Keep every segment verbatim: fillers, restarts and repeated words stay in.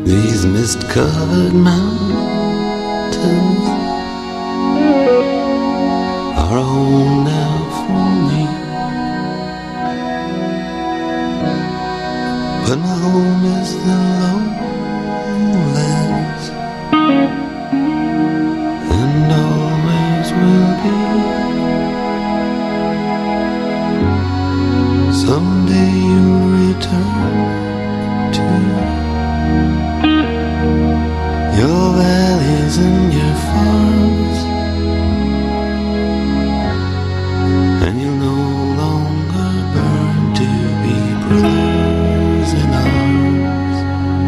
These mist-covered mountains are a home now for me, but my home is the lowlands, and always will be. Someday you'll return to your valleys and your farms, and you'll no longer burn to be brothers in arms.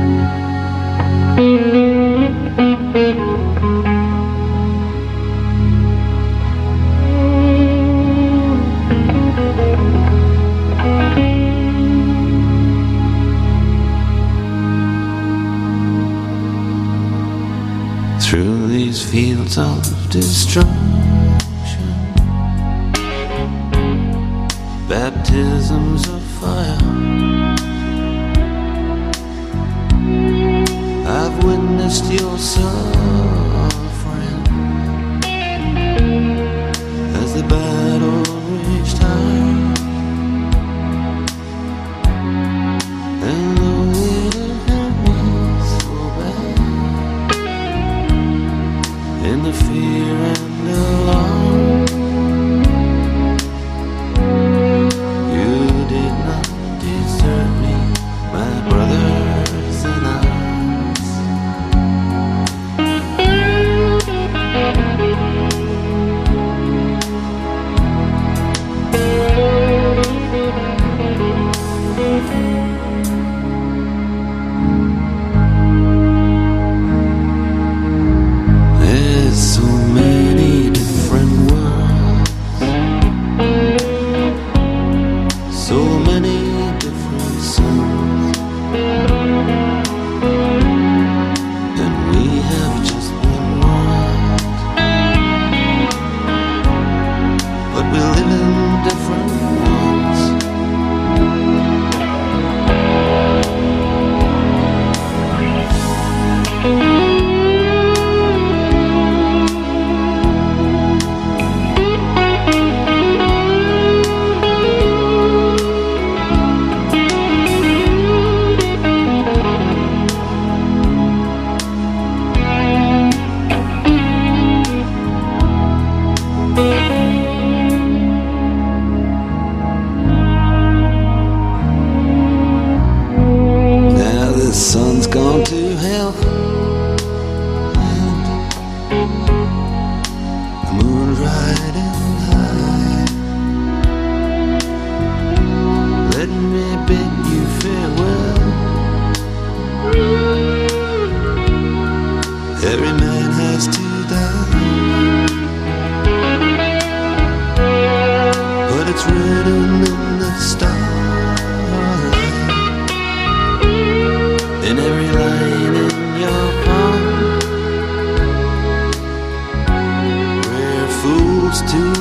Through these fields of destruction, baptisms of fire, I've witnessed your suffering as the battle reached high, and though it hurt me so bad, in the fear and alarm, you did not desert me, my brothers in arms. There's so many different worlds, so many different suns, and we have just one world, but we live in different ones. Now the sun's gone to hell, and the moon's riding high. Let me bid you farewell. Every man has to die, but it's written in the starlight, in every line in your palm. We're fools to